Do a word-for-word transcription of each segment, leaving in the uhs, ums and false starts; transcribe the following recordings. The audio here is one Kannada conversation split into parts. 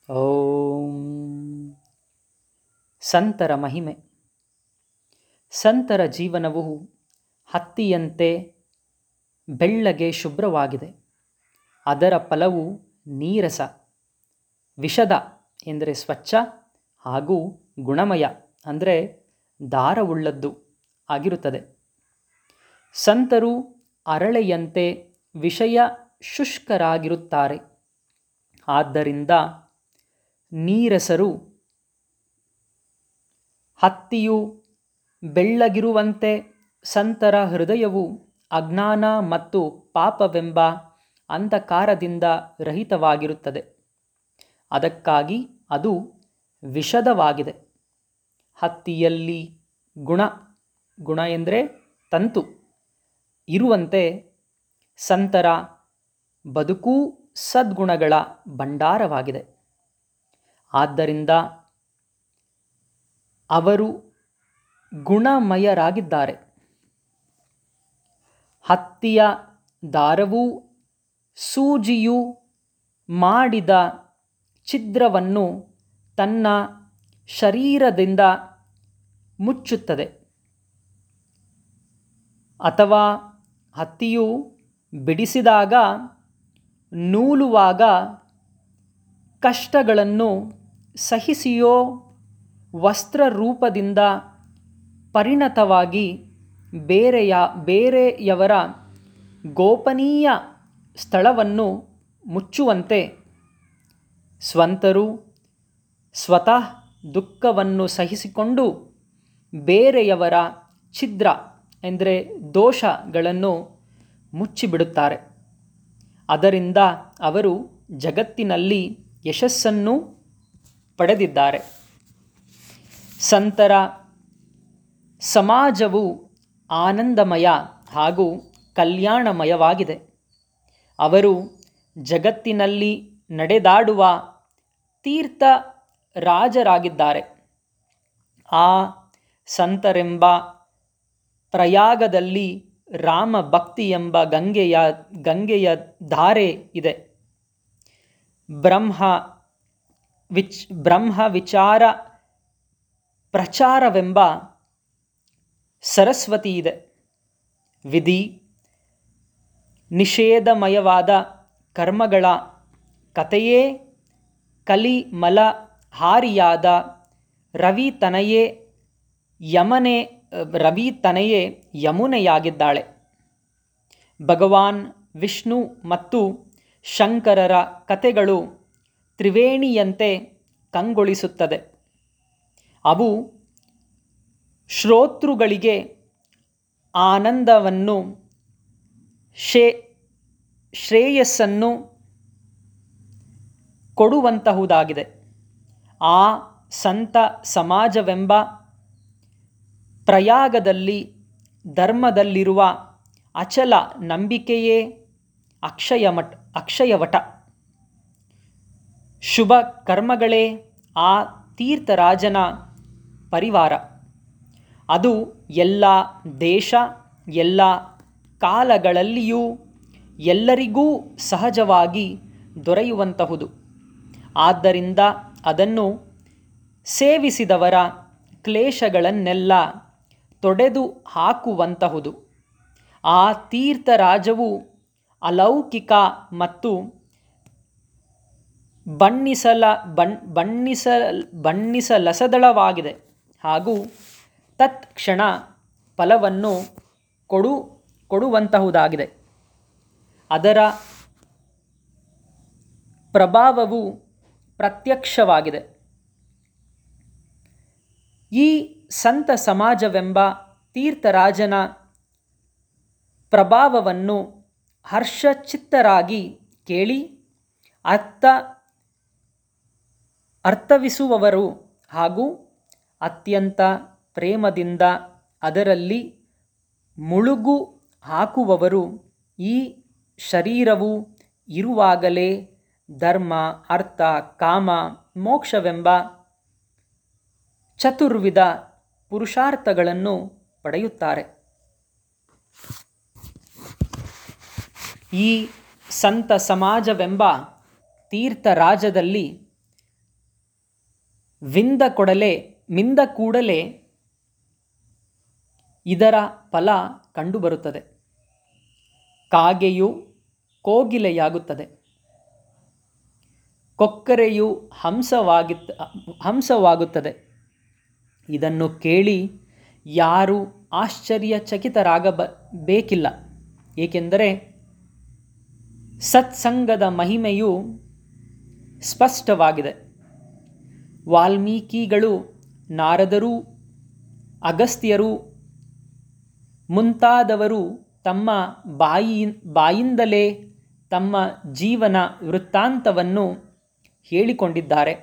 ಓಂ ಸಂತರ ಮಹಿಮೆ. ಸಂತರ ಜೀವನವು ಹತ್ತಿಯಂತೆ ಬೆಳ್ಳಗೆ ಶುಭ್ರವಾಗಿದೆ. ಅದರ ಫಲವು ನೀರಸ, ವಿಷದ ಎಂದರೆ ಸ್ವಚ್ಛ ಹಾಗೂ ಗುಣಮಯ ಅಂದರೆ ದಾರವುಳ್ಳದ್ದು ಆಗಿರುತ್ತದೆ. ಸಂತರು ಅರಳೆಯಂತೆ ವಿಷಯ ಶುಷ್ಕರಾಗಿರುತ್ತಾರೆ. ಆದ್ದರಿಂದ ನೀರಸರು ಹತ್ತಿಯು ಬೆಳ್ಳಗಿರುವಂತೆ ಸಂತರ ಹೃದಯವು ಅಜ್ಞಾನ ಮತ್ತು ಪಾಪವೆಂಬ ಅಂಧಕಾರದಿಂದ ರಹಿತವಾಗಿರುತ್ತದೆ. ಅದಕ್ಕಾಗಿ ಅದು ವಿಷದವಾಗಿದೆ. ಹತ್ತಿಯಲ್ಲಿ ಗುಣ ಗುಣ ಎಂದರೆ ತಂತು ಇರುವಂತೆ ಸಂತರ ಬದುಕೂ ಸದ್ಗುಣಗಳ ಭಂಡಾರವಾಗಿದೆ. ಆದ್ದರಿಂದ ಅವರು ಗುಣಮಯರಾಗಿದ್ದಾರೆ. ಹತ್ತಿಯ ದಾರವು ಸೂಜಿಯು ಮಾಡಿದ ಛಿದ್ರವನ್ನು ತನ್ನ ಶರೀರದಿಂದ ಮುಚ್ಚುತ್ತದೆ. ಅಥವಾ ಹತ್ತಿಯು ಬಿಡಿಸಿದಾಗ ನೂಲುವಾಗ ಕಷ್ಟಗಳನ್ನು ಸಹಿಸಿಯೋ ವಸ್ತ್ರ ರೂಪದಿಂದ ಪರಿಣತವಾಗಿ ಬೇರೆಯ ಬೇರೆಯವರ ಗೋಪನೀಯ ಸ್ಥಳವನ್ನು ಮುಚ್ಚುವಂತೆ ಸ್ವಂತರು ಸ್ವತಃ ದುಃಖವನ್ನು ಸಹಿಸಿಕೊಂಡು ಬೇರೆಯವರ ಛಿದ್ರ ಎಂದರೆ ದೋಷಗಳನ್ನು ಮುಚ್ಚಿಬಿಡುತ್ತಾರೆ. ಅದರಿಂದ ಅವರು ಜಗತ್ತಿನಲ್ಲಿ ಯಶಸ್ಸನ್ನು ಪಡೆದಿದ್ದಾರೆ. ಸಂತರ ಸಮಾಜವು ಆನಂದಮಯ ಹಾಗೂ ಕಲ್ಯಾಣಮಯವಾಗಿದೆ. ಅವರು ಜಗತ್ತಿನಲ್ಲಿ ನಡೆದಾಡುವ ತೀರ್ಥ ರಾಜರಾಗಿದ್ದಾರೆ. ಆ ಸಂತರೆಂಬ ಪ್ರಯಾಗದಲ್ಲಿ ರಾಮ ಭಕ್ತಿ ಎಂಬ ಗಂಗೆಯ ಗಂಗೆಯ ಧಾರೆ ಇದೆ. ಬ್ರಹ್ಮ ವಿಚ್ ಬ್ರಹ್ಮ ವಿಚಾರ ಪ್ರಚಾರವೆಂಬ ಸರಸ್ವತಿ ಇದೆ. ವಿಧಿ ನಿಷೇಧಮಯವಾದ ಕರ್ಮಗಳ ಕಥೆಯೇ ಕಲಿ ಮಲ ಹಾರಿಯಾದ ರವಿ ತನಯೇ ಯಮನೆ ರವಿ ತನಯೇ ಯಮುನೆಯಾಗಿದ್ದಾಳೆ. ಭಗವಾನ್ ವಿಷ್ಣು ಮತ್ತು ಶಂಕರರ ಕಥೆಗಳು ತ್ರಿವೇಣಿಯಂತೆ ಕಂಗೊಳಿಸುತ್ತದೆ. ಅವು ಶ್ರೋತೃಗಳಿಗೆ ಆನಂದವನ್ನು ಶೇ ಶ್ರೇಯಸ್ಸನ್ನು ಕೊಡುವಂತಹುದಾಗಿದೆ. ಆ ಸಂತ ಸಮಾಜವೆಂಬ ಪ್ರಯಾಗದಲ್ಲಿ ಧರ್ಮದಲ್ಲಿರುವ ಅಚಲ ನಂಬಿಕೆಯೇ ಅಕ್ಷಯಮಠ ಅಕ್ಷಯವಟ. ಶುಭ ಕರ್ಮಗಳೇ ಆ ತೀರ್ಥರಾಜನ ಪರಿವಾರ. ಅದು ಎಲ್ಲ ದೇಶ ಎಲ್ಲ ಕಾಲಗಳಲ್ಲಿಯೂ ಎಲ್ಲರಿಗೂ ಸಹಜವಾಗಿ ದೊರೆಯುವಂತಹುದು. ಆದ್ದರಿಂದ ಅದನ್ನು ಸೇವಿಸಿದವರ ಕ್ಲೇಶಗಳನ್ನೆಲ್ಲ ತೊಡೆದು ಹಾಕುವಂತಹುದು. ಆ ತೀರ್ಥರಾಜವು ಅಲೌಕಿಕ ಮತ್ತು ಬಣ್ಣಿಸಲ ಬಣ್ ಬಣ್ಣಿಸಲ್ ಬಣ್ಣಿಸಲಸದಳವಾಗಿದೆ ಹಾಗೂ ತತ್ಕ್ಷಣ ಫಲವನ್ನು ಕೊಡು ಕೊಡುವಂತಹುದಾಗಿದೆ. ಅದರ ಪ್ರಭಾವವು ಪ್ರತ್ಯಕ್ಷವಾಗಿದೆ. ಈ ಸಂತ ಸಮಾಜವೆಂಬ ತೀರ್ಥರಾಜನ ಪ್ರಭಾವವನ್ನು ಹರ್ಷಚಿತ್ತರಾಗಿ ಕೇಳಿ ಅರ್ಥ ಅರ್ಥವಿಸುವವರು ಹಾಗೂ ಅತ್ಯಂತ ಪ್ರೇಮದಿಂದ ಅದರಲ್ಲಿ ಮುಳುಗು ಹಾಕುವವರು ಈ ಶರೀರವು ಇರುವಾಗಲೇ ಧರ್ಮ ಅರ್ಥ ಕಾಮ ಮೋಕ್ಷವೆಂಬ ಚತುರ್ವಿಧ ಪುರುಷಾರ್ಥಗಳನ್ನು ಪಡೆಯುತ್ತಾರೆ. ಈ ಸಂತ ಸಮಾಜವೆಂಬ ತೀರ್ಥರಾಜದಲ್ಲಿ ವಿಂದ ಕೊಡಲೆ ಮಿಂದ ಕೂಡಲೇ ಇದರ ಫಲ ಕಂಡುಬರುತ್ತದೆ. ಕಾಗೆಯು ಕೋಗಿಲೆಯಾಗುತ್ತದೆ, ಕೊಕ್ಕರೆಯು ಹಂಸವಾಗಿ ಹಂಸವಾಗುತ್ತದೆ. ಇದನ್ನು ಕೇಳಿ ಯಾರೂ ಆಶ್ಚರ್ಯಚಕಿತರಾಗಬ ಬೇಕಿಲ್ಲ. ಏಕೆಂದರೆ ಸತ್ಸಂಗದ ಮಹಿಮೆಯು ಸ್ಪಷ್ಟವಾಗಿದೆ. ವಾಲ್ಮೀಕಿಗಳು, ನಾರದರು, ಅಗಸ್ತ್ಯರು ಮುಂತಾದವರು ತಮ್ಮ ಬಾಯಿ ಬಾಯಿಂದಲೇ ತಮ್ಮ ಜೀವನ ವೃತ್ತಾಂತವನ್ನು ಹೇಳಿಕೊಂಡಿದ್ದಾರೆ.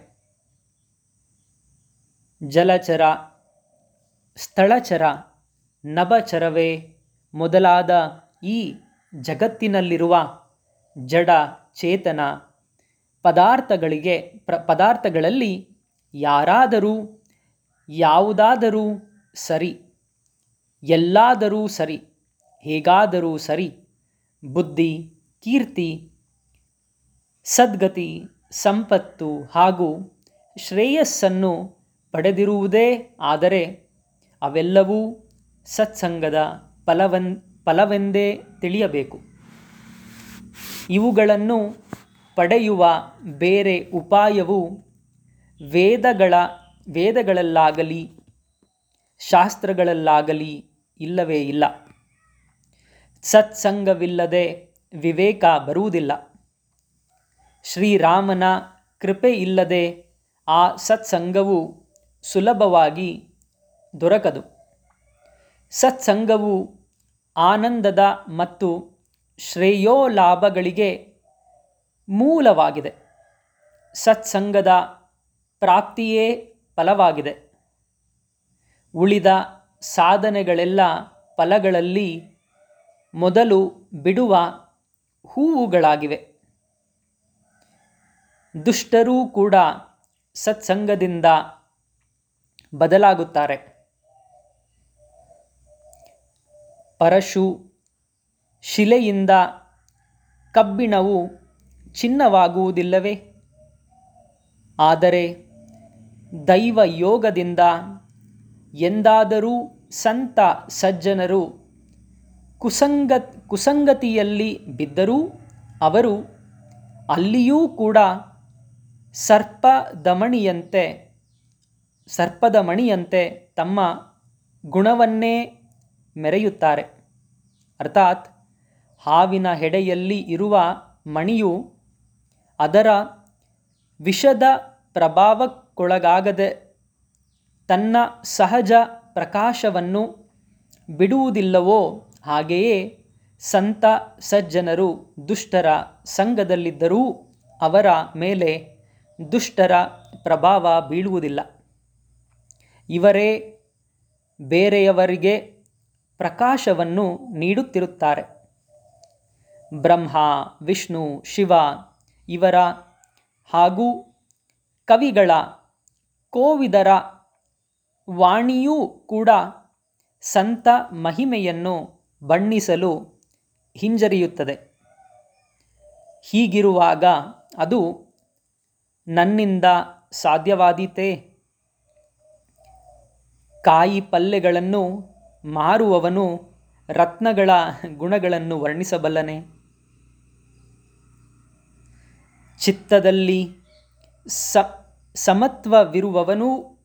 ಜಲಚರ, ಸ್ಥಳಚರ, ನಭಚರವೇ ಮೊದಲಾದ ಈ ಜಗತ್ತಿನಲ್ಲಿರುವ ಜಡ ಚೇತನ ಪದಾರ್ಥಗಳಿಗೆ ಪ್ರ ಪದಾರ್ಥಗಳಲ್ಲಿ ಯಾರಾದರೂ ಯಾವುದಾದರೂ ಸರಿ, ಎಲ್ಲಾದರೂ ಸರಿ, ಹೇಗಾದರೂ ಸರಿ, ಬುದ್ಧಿ, ಕೀರ್ತಿ, ಸದ್ಗತಿ, ಸಂಪತ್ತು ಹಾಗೂ ಶ್ರೇಯಸ್ಸನ್ನು ಪಡೆದಿರುವುದೇ ಆದರೆ ಅವೆಲ್ಲವೂ ಸತ್ಸಂಗದ ಫಲವನ್ ಫಲವೆಂದೇ ತಿಳಿಯಬೇಕು. ಇವುಗಳನ್ನು ಪಡೆಯುವ ಬೇರೆ ಉಪಾಯವು ವೇದಗಳ ವೇದಗಳಲ್ಲಾಗಲಿ ಶಾಸ್ತ್ರಗಳಲ್ಲಾಗಲಿ ಇಲ್ಲವೇ ಇಲ್ಲ. ಸತ್ಸಂಗವಿಲ್ಲದೆ ವಿವೇಕ ಬರುವುದಿಲ್ಲ. ಶ್ರೀರಾಮನ ಕೃಪೆ ಇಲ್ಲದೆ ಆ ಸತ್ಸಂಗವು ಸುಲಭವಾಗಿ ದೊರಕದು. ಸತ್ಸಂಗವು ಆನಂದದ ಮತ್ತು ಶ್ರೇಯೋಲಾಭಗಳಿಗೆ ಮೂಲವಾಗಿದೆ. ಸತ್ಸಂಗದ ಪ್ರಾಪ್ತಿಯೇ ಫಲವಾಗಿದೆ. ಉಳಿದ ಸಾಧನೆಗಳೆಲ್ಲ ಫಲಗಳಲ್ಲಿ ಮೊದಲು ಬಿಡುವ ಹೂವುಗಳಾಗಿವೆ. ದುಷ್ಟರೂ ಕೂಡ ಸತ್ಸಂಗದಿಂದ ಬದಲಾಗುತ್ತಾರೆ. ಪರಶು ಶಿಲೆಯಿಂದ ಕಬ್ಬಿಣವು ಚಿನ್ನವಾಗುವುದಿಲ್ಲವೇ? ಆದರೆ ದೈವ ಯೋಗದಿಂದ ಎಂದಾದರೂ ಸಂತ ಸಜ್ಜನರು ಕುಸಂಗ ಕುಸಂಗತಿಯಲ್ಲಿ ಬಿದ್ದರೂ ಅವರು ಅಲ್ಲಿಯೂ ಕೂಡ ಸರ್ಪದಮಣಿಯಂತೆ ಸರ್ಪದ ಮಣಿಯಂತೆ ತಮ್ಮ ಗುಣವನ್ನೇ ಮೆರೆಯುತ್ತಾರೆ. ಅರ್ಥಾತ್ ಹಾವಿನ ಹೆಡೆಯಲ್ಲಿ ಇರುವ ಮಣಿಯು ಅದರ ವಿಷದ ಪ್ರಭಾವಕ್ಕೊಳಗಾಗದೆ ತನ್ನ ಸಹಜ ಪ್ರಕಾಶವನ್ನು ಬಿಡುವುದಿಲ್ಲವೋ ಹಾಗೆಯೇ ಸಂತ ಸಜ್ಜನರು ದುಷ್ಟರ ಸಂಘದಲ್ಲಿದ್ದರೂ ಅವರ ಮೇಲೆ ದುಷ್ಟರ ಪ್ರಭಾವ ಬೀಳುವುದಿಲ್ಲ. ಇವರೇ ಬೇರೆಯವರಿಗೆ ಪ್ರಕಾಶವನ್ನು ನೀಡುತ್ತಿರುತ್ತಾರೆ. ಬ್ರಹ್ಮ, ವಿಷ್ಣು, ಶಿವ ಇವರ ಹಾಗೂ ಕವಿಗಳ ಕೋವಿದರ ವಾಣಿಯೂ ಕೂಡ ಸಂತ ಮಹಿಮೆಯನ್ನು ಬಣ್ಣಿಸಲು ಹಿಂಜರಿಯುತ್ತದೆ. ಹೀಗಿರುವಾಗ ಅದು ನನ್ನಿಂದ ಸಾಧ್ಯವಾದೀತೇ? ಕಾಯಿ ಪಲ್ಯಗಳನ್ನು ಮಾರುವವನು ರತ್ನಗಳ ಗುಣಗಳನ್ನು ವರ್ಣಿಸಬಲ್ಲನೆ? ಚಿತ್ತದಲ್ಲಿ ಸ ಸಮತ್ವವಿರುವವನೂ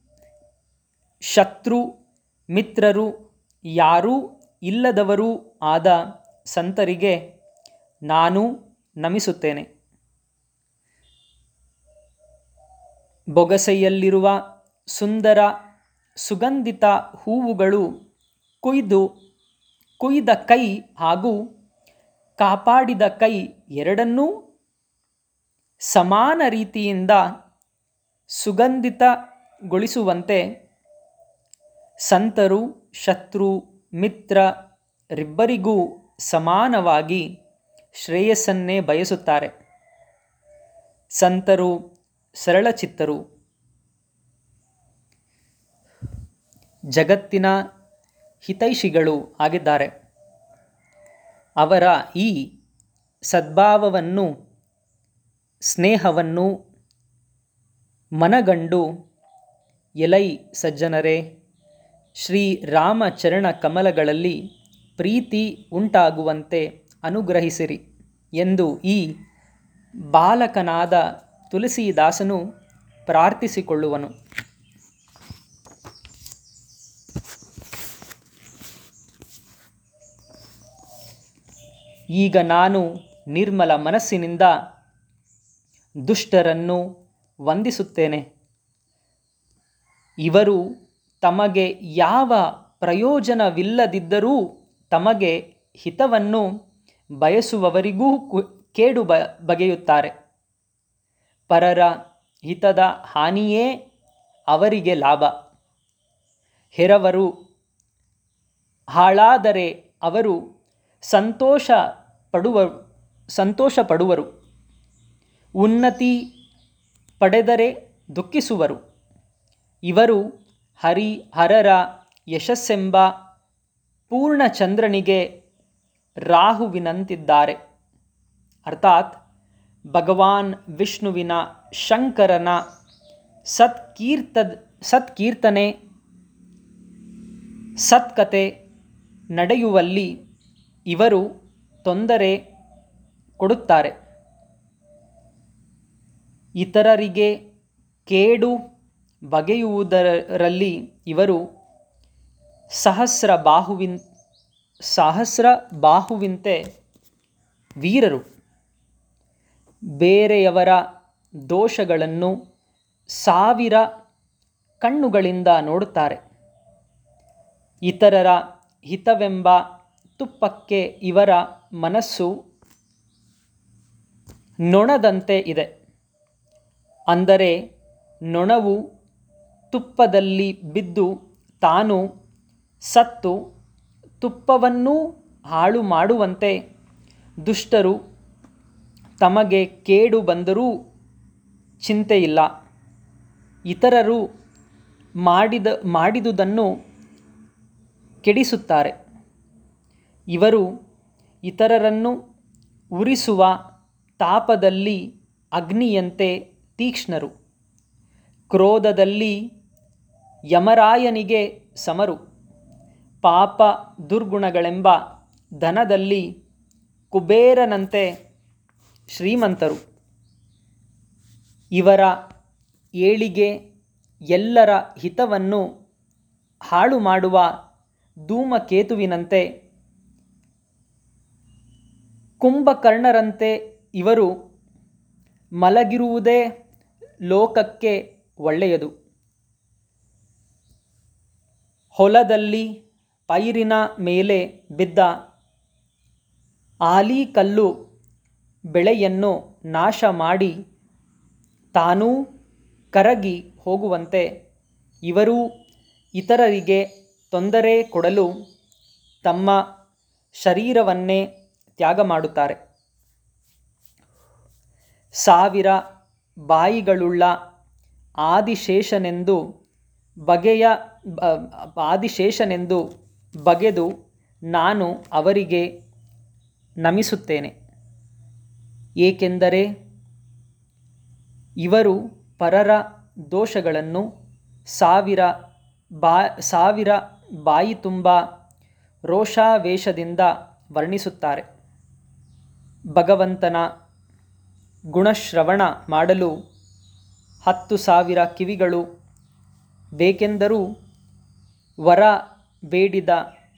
ಶತ್ರು ಮಿತ್ರರು ಯಾರೂ ಇಲ್ಲದವರೂ ಆದ ಸಂತರಿಗೆ ನಾನು ನಮಿಸುತ್ತೇನೆ. ಬೊಗಸೆಯಲ್ಲಿರುವ ಸುಂದರ ಸುಗಂಧಿತ ಹೂವುಗಳು ಕೊಯ್ದು ಕೊಯ್ದ ಕೈ ಹಾಗೂ ಕಾಪಾಡಿದ ಕೈ ಎರಡನ್ನೂ ಸಮಾನ ರೀತಿಯಿಂದ ಸುಗಂಧಿತಗೊಳಿಸುವಂತೆ ಸಂತರು ಶತ್ರು ಮಿತ್ರರಿಬ್ಬರಿಗೂ ಸಮಾನವಾಗಿ ಶ್ರೇಯಸ್ಸನ್ನೇ ಬಯಸುತ್ತಾರೆ. ಸಂತರು ಸರಳಚಿತ್ತರು. ಜಗತ್ತಿನ ಹಿತೈಷಿಗಳು ಆಗಿದ್ದಾರೆ. ಅವರ ಈ ಸದ್ಭಾವವನ್ನು ಸ್ನೇಹವನ್ನು ಮನಗಂಡು ಎಲೈ ಸಜ್ಜನರೇ, ಶ್ರೀರಾಮಚರಣ ಕಮಲಗಳಲ್ಲಿ ಪ್ರೀತಿ ಉಂಟಾಗುವಂತೆ ಅನುಗ್ರಹಿಸಿರಿ ಎಂದು ಈ ಬಾಲಕನಾದ ತುಳಸೀದಾಸನು ಪ್ರಾರ್ಥಿಸಿಕೊಳ್ಳುವನು. ಈಗ ನಾನು ನಿರ್ಮಲ ಮನಸ್ಸಿನಿಂದ ದುಷ್ಟರನ್ನು ವಂದಿಸುತ್ತೇನೆ. ಇವರು ತಮಗೆ ಯಾವ ಪ್ರಯೋಜನವಿಲ್ಲದಿದ್ದರೂ ತಮಗೆ ಹಿತವನ್ನು ಬಯಸುವವರಿಗೂ ಕೇಡು ಬ ಬಗೆಯುತ್ತಾರೆ. ಪರರ ಹಿತದ ಹಾನಿಯೇ ಅವರಿಗೆ ಲಾಭ. ಹೆರವರು ಹಾಳಾದರೆ ಅವರು ಸಂತೋಷ ಪಡುವ ಸಂತೋಷ ಪಡುವರು. ಉನ್ನತಿ ಪಡೆದರೆ ದುಃಖಿಸುವರು. ಇವರು ಹರಿಹರರ ಯಶಸ್ಸೆಂಬ ಪೂರ್ಣಚಂದ್ರನಿಗೆ ರಾಹುವಿನಂತಿದ್ದಾರೆ. ಅರ್ಥಾತ್ ಭಗವಾನ್ ವಿಷ್ಣುವಿನ ಶಂಕರನ ಸತ್ಕೀರ್ತ ಸತ್ಕೀರ್ತನೆ ಸತ್ಕತೆ ನಡೆಯುವಲ್ಲಿ ಇವರು ತೊಂದರೆ ಕೊಡುತ್ತಾರೆ. ಇತರರಿಗೆ ಕೇಡು ಬಗೆಯುವುದರಲ್ಲಿ ಇವರು ಸಹಸ್ರ ಬಾಹುವಿನ್ ಸಹಸ್ರ ಬಾಹುವಿಂತೆ ವೀರರು. ಬೇರೆಯವರ ದೋಷಗಳನ್ನು ಸಾವಿರ ಕಣ್ಣುಗಳಿಂದ ನೋಡುತ್ತಾರೆ. ಇತರರ ಹಿತವೆಂಬ ತುಪ್ಪಕ್ಕೆ ಇವರ ಮನಸ್ಸು ನೊಣದಂತೆ ಇದೆ. ಅಂದರೆ ನೊಣವು ತುಪ್ಪದಲ್ಲಿ ಬಿದ್ದು ತಾನು ಸತ್ತು ತುಪ್ಪವನ್ನೂ ಹಾಳು ಮಾಡುವಂತೆ ದುಷ್ಟರು ತಮಗೆ ಕೇಡು ಬಂದರೂ ಚಿಂತೆಯಿಲ್ಲ. ಇತರರು ಮಾಡಿದ ಮಾಡಿದುದನ್ನು ಕೆಡಿಸುತ್ತಾರೆ. ಇವರು ಇತರರನ್ನು ಉರಿಸುವ ತಾಪದಲ್ಲಿ ಅಗ್ನಿಯಂತೆ ತೀಕ್ಷ್ಣರು. ಕ್ರೋಧದಲ್ಲಿ ಯಮರಾಯನಿಗೆ ಸಮರು. ಪಾಪ ದುರ್ಗುಣಗಳೆಂಬ ಧನದಲ್ಲಿ ಕುಬೇರನಂತೆ ಶ್ರೀಮಂತರು. ಇವರ ಏಳಿಗೆ ಎಲ್ಲರ ಹಿತವನ್ನು ಹಾಳು ಮಾಡುವ ಧೂಮಕೇತುವಿನಂತೆ. ಕುಂಭಕರ್ಣರಂತೆ ಇವರು ಮಲಗಿರುವುದೇ ಲೋಕಕ್ಕೆ ಒಳ್ಳೆಯದು. ಹೊಲದಲ್ಲಿ ಪೈರಿನ ಮೇಲೆ ಬಿದ್ದ ಆಲಿಕಲ್ಲು ಬೆಳೆಯನ್ನು ನಾಶ ಮಾಡಿ ತಾನೂ ಕರಗಿ ಹೋಗುವಂತೆ ಇವರೂ ಇತರರಿಗೆ ತೊಂದರೆ ಕೊಡಲು ತಮ್ಮ ಶರೀರವನ್ನೇ ತ್ಯಾಗ ಮಾಡುತ್ತಾರೆ. ಸಾವಿರ ಬಾಯಿಗಳುಳ್ಳ ಆದಿಶೇಷನೆಂದು ಬಗೆಯ ಆದಿಶೇಷನೆಂದು ಬಗೆದು ನಾನು ಅವರಿಗೆ ನಮಿಸುತ್ತೇನೆ. ಏಕೆಂದರೆ ಇವರು ಪರರ ದೋಷಗಳನ್ನು ಸಾವಿರ ಬಾ ಸಾವಿರ ಬಾಯಿ ತುಂಬ ರೋಷಾವೇಶದಿಂದ ವರ್ಣಿಸುತ್ತಾರೆ. ಭಗವಂತನ ಗುಣಶ್ರವಣ ಮಾಡಲು ಹತ್ತು ಸಾವಿರ ಕಿವಿಗಳು ಬೇಕೆಂದರೂ ವರ ಬೇಡಿದ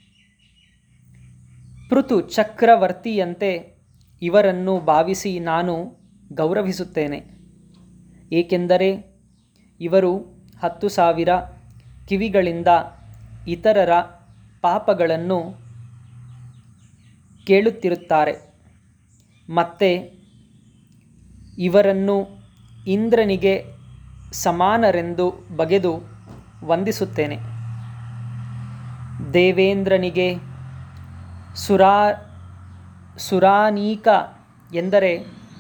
ಪೃಥು ಚಕ್ರವರ್ತಿಯಂತೆ ಇವರನ್ನು ಭಾವಿಸಿ ನಾನು ಗೌರವಿಸುತ್ತೇನೆ. ಏಕೆಂದರೆ ಇವರು ಹತ್ತು ಸಾವಿರ ಕಿವಿಗಳಿಂದ ಇತರರ ಪಾಪಗಳನ್ನು ಕೇಳುತ್ತಿರುತ್ತಾರೆ. ಮತ್ತೆ ಇವರನ್ನು ಇಂದ್ರನಿಗೆ ಸಮಾನರೆಂದು ಬಗೆದು ವಂದಿಸುತ್ತೇನೆ. ದೇವೇಂದ್ರನಿಗೆ ಸುರಾ ಸುರಾನೀಕ ಎಂದರೆ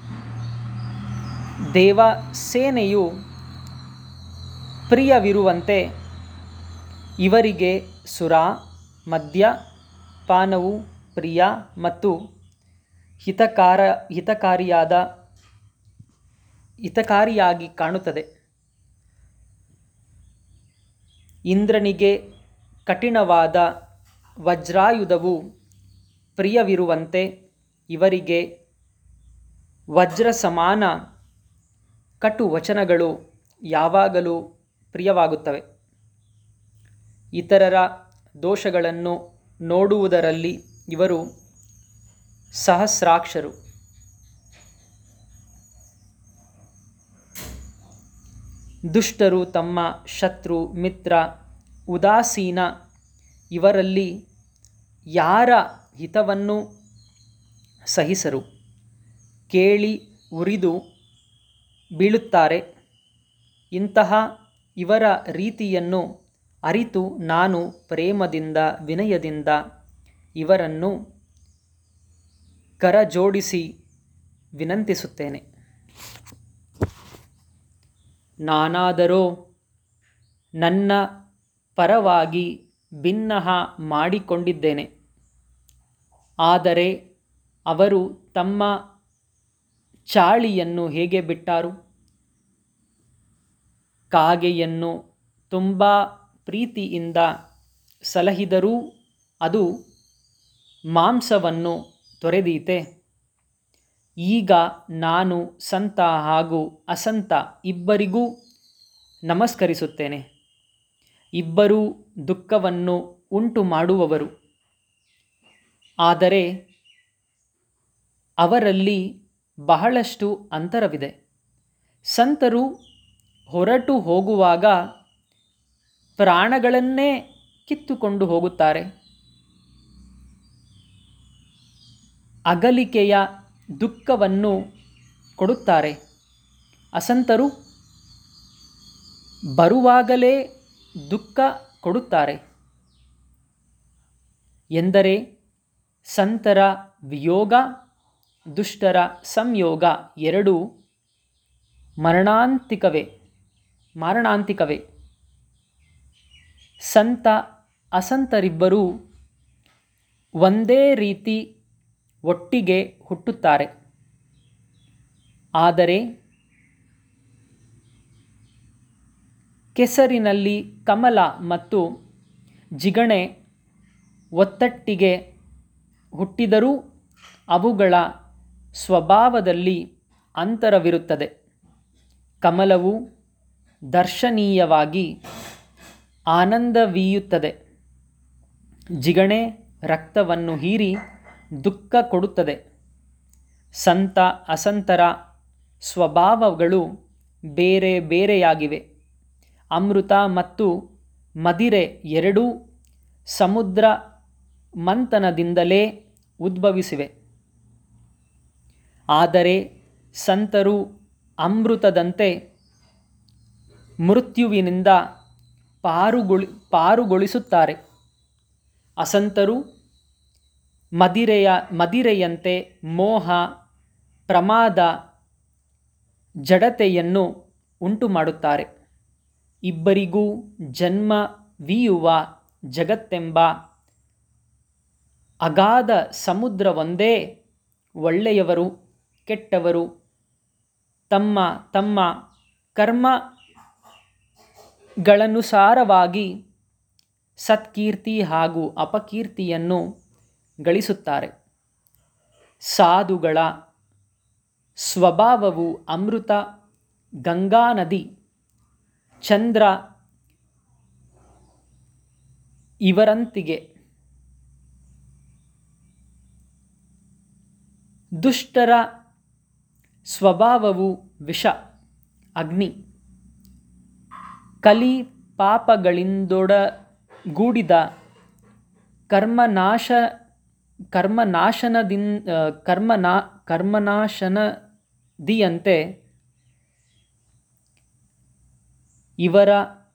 ದೇವಸೇನೆಯು ಪ್ರಿಯವಿರುವಂತೆ ಇವರಿಗೆ ಸುರ ಮದ್ಯ ಪಾನವು ಪ್ರಿಯ ಮತ್ತು ಹಿತಕಾರ ಹಿತಕಾರಿಯಾದ ಹಿತಕಾರಿಯಾಗಿ ಕಾಣುತ್ತದೆ. ಇಂದ್ರನಿಗೆ ಕಠಿಣವಾದ ವಜ್ರಾಯುಧವು ಪ್ರಿಯವಿರುವಂತೆ ಇವರಿಗೆ ವಜ್ರ ಸಮಾನ ಕಟು ವಚನಗಳು ಯಾವಾಗಲೂ ಪ್ರಿಯವಾಗುತ್ತವೆ. ಇತರರ ದೋಷಗಳನ್ನು ನೋಡುವುದರಲ್ಲಿ ಇವರು ಸಹಸ್ರಾಕ್ಷರು. ದುಷ್ಟರು ತಮ್ಮ ಶತ್ರು ಮಿತ್ರ ಉದಾಸೀನ ಇವರಲ್ಲಿ ಯಾರ ಹಿತವನ್ನು ಸಹಿಸರು. ಕೇಳಿ ಉರಿದು ಬೀಳುತ್ತಾರೆ. ಇಂತಹ ಇವರ ರೀತಿಯನ್ನು ಅರಿತು ನಾನು ಪ್ರೇಮದಿಂದ ವಿನಯದಿಂದ ಇವರನ್ನು ಕರಜೋಡಿಸಿ ವಿನಂತಿಸುತ್ತೇನೆ. ನಾನಾದರೋ ನನ್ನ ಪರವಾಗಿ ಬಿನ್ನಹ ಮಾಡಿಕೊಂಡಿದ್ದೇನೆ. ಆದರೆ ಅವರು ತಮ್ಮ ಚಾಳಿಯನ್ನು ಹೇಗೆ ಬಿಟ್ಟಾರು. ಕಾಗೆಯನ್ನು ತುಂಬ ಪ್ರೀತಿಯಿಂದ ಸಲಹಿದರೂ ಅದು ಮಾಂಸವನ್ನು ತೊರೆದೀತೆ. ಈಗ ನಾನು ಸಂತ ಹಾಗೂ ಅಸಂತ ಇಬ್ಬರಿಗೂ ನಮಸ್ಕರಿಸುತ್ತೇನೆ. ಇಬ್ಬರೂ ದುಃಖವನ್ನು ಉಂಟು ಮಾಡುವವರು. ಆದರೆ ಅವರಲ್ಲಿ ಬಹಳಷ್ಟು ಅಂತರವಿದೆ. ಸಂತರು ಹೊರಟು ಹೋಗುವಾಗ ಪ್ರಾಣಗಳನ್ನೇ ಕಿತ್ತುಕೊಂಡು ಹೋಗುತ್ತಾರೆ. ಅಗಲಿಕೆಯ ದುಃಖವನ್ನು ಕೊಡುತ್ತಾರೆ. ಅಸಂತರು ಬರುವಾಗಲೇ ದುಃಖ ಕೊಡುತ್ತಾರೆ. ಎಂದರೆ ಸಂತರ ವಿಯೋಗ ದುಷ್ಟರ ಸಂಯೋಗ ಎರಡೂ ಮರಣಾಂತಿಕವೇ ಮಾರಣಾಂತಿಕವೇ. ಸಂತ ಅಸಂತರಿಬ್ಬರೂ ಒಂದೇ ರೀತಿ ಒಟ್ಟಿಗೆ ಹುಟ್ಟುತ್ತಾರೆ. ಆದರೆ ಕೆಸರಿನಲ್ಲಿ ಕಮಲ ಮತ್ತು ಜಿಗಣೆ ಒತ್ತಟ್ಟಿಗೆ ಹುಟ್ಟಿದರೂ ಅವುಗಳ ಸ್ವಭಾವದಲ್ಲಿ ಅಂತರವಿರುತ್ತದೆ. ಕಮಲವು ದರ್ಶನೀಯವಾಗಿ ಆನಂದವೀಯುತ್ತದೆ. ಜಿಗಣೆ ರಕ್ತವನ್ನು ಹೀರಿ ದುಃಖ ಕೊಡುತ್ತದೆ. ಸಂತ ಅಸಂತರ ಸ್ವಭಾವಗಳು ಬೇರೆ ಬೇರೆಯಾಗಿವೆ. ಅಮೃತ ಮತ್ತು ಮದಿರೆ ಎರಡೂ ಸಮುದ್ರ ಮಂಥನದಿಂದಲೇ ಉದ್ಭವಿಸಿವೆ. ಆದರೆ ಸಂತರು ಅಮೃತದಂತೆ ಮೃತ್ಯುವಿನಿಂದ ಪಾರುಗೊಳಿ ಪಾರುಗೊಳಿಸುತ್ತಾರೆ. ಅಸಂತರು ಮದಿರೆಯ ಮದಿರೆಯಂತೆ ಮೋಹ ಪ್ರಮಾದ ಜಡತೆಯನ್ನು ಉಂಟು ಮಾಡುತ್ತಾರೆ. ಇಬ್ಬರಿಗೂ ಜನ್ಮವೀಯುವ ಜಗತ್ತೆಂಬ ಅಗಾಧ ಸಮುದ್ರವೊಂದೇ. ಒಳ್ಳೆಯವರು ಕೆಟ್ಟವರು ತಮ್ಮ ತಮ್ಮ ಕರ್ಮಗಳನುಸಾರವಾಗಿ ಸತ್ಕೀರ್ತಿ ಹಾಗೂ ಅಪಕೀರ್ತಿಯನ್ನು ಗಳಿಸುತ್ತಾರೆ. ಸಾಧುಗಳ ಸ್ವಭಾವವು ಅಮೃತ, ಗಂಗಾ ನದಿ, ಚಂದ್ರ ಇವರಂತಿಗೆ. ದುಷ್ಟರ ಸ್ವಭಾವವು ವಿಷ, ಅಗ್ನಿ. ಕಲಿ ಪಾಪಗಳಿಂದೊಡಗೂಡಿದ ಕರ್ಮನಾಶ ಕರ್ಮನಾಶನದಿನ್ ಕರ್ಮನಾ ಕರ್ಮನಾಶನದಿಯಂತೆ ಇವರ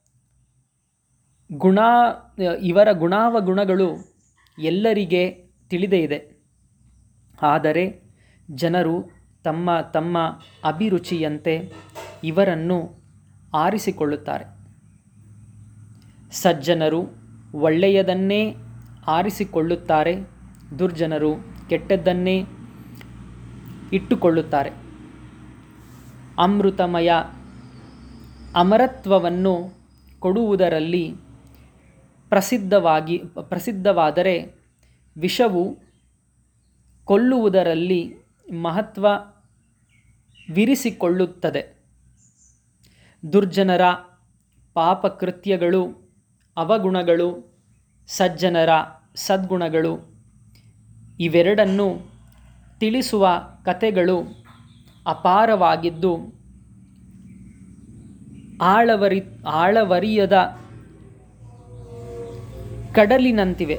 ಗುಣ ಇವರ ಗುಣಾವಗುಣಗಳು ಎಲ್ಲರಿಗೆ ತಿಳಿದೇ ಇದೆ. ಆದರೆ ಜನರು ತಮ್ಮ ತಮ್ಮ ಅಭಿರುಚಿಯಂತೆ ಇವರನ್ನು ಆರಿಸಿಕೊಳ್ಳುತ್ತಾರೆ. ಸಜ್ಜನರು ಒಳ್ಳೆಯದನ್ನೇ ಆರಿಸಿಕೊಳ್ಳುತ್ತಾರೆ. ದುರ್ಜನರು ಕೆಟ್ಟದ್ದನ್ನೇ ಇಟ್ಟುಕೊಳ್ಳುತ್ತಾರೆ. ಅಮೃತಮಯ ಅಮರತ್ವವನ್ನು ಕೊಡುವುದರಲ್ಲಿ ಪ್ರಸಿದ್ಧವಾಗಿ ಪ್ರಸಿದ್ಧವಾದರೆ ವಿಷವು ಕೊಲ್ಲುವುದರಲ್ಲಿ ಮಹತ್ವ ವಿರಿಸಿಕೊಳ್ಳುತ್ತದೆ. ದುರ್ಜನರ ಪಾಪಕೃತ್ಯಗಳು, ಅವಗುಣಗಳು, ಸಜ್ಜನರ ಸದ್ಗುಣಗಳು ಇವೆರಡನ್ನು ತಿಳಿಸುವ ಕಥೆಗಳು ಅಪಾರವಾಗಿದ್ದು ಆಳವರಿ ಆಳವರಿಯದ ಕಡಲಿನಂತಿವೆ.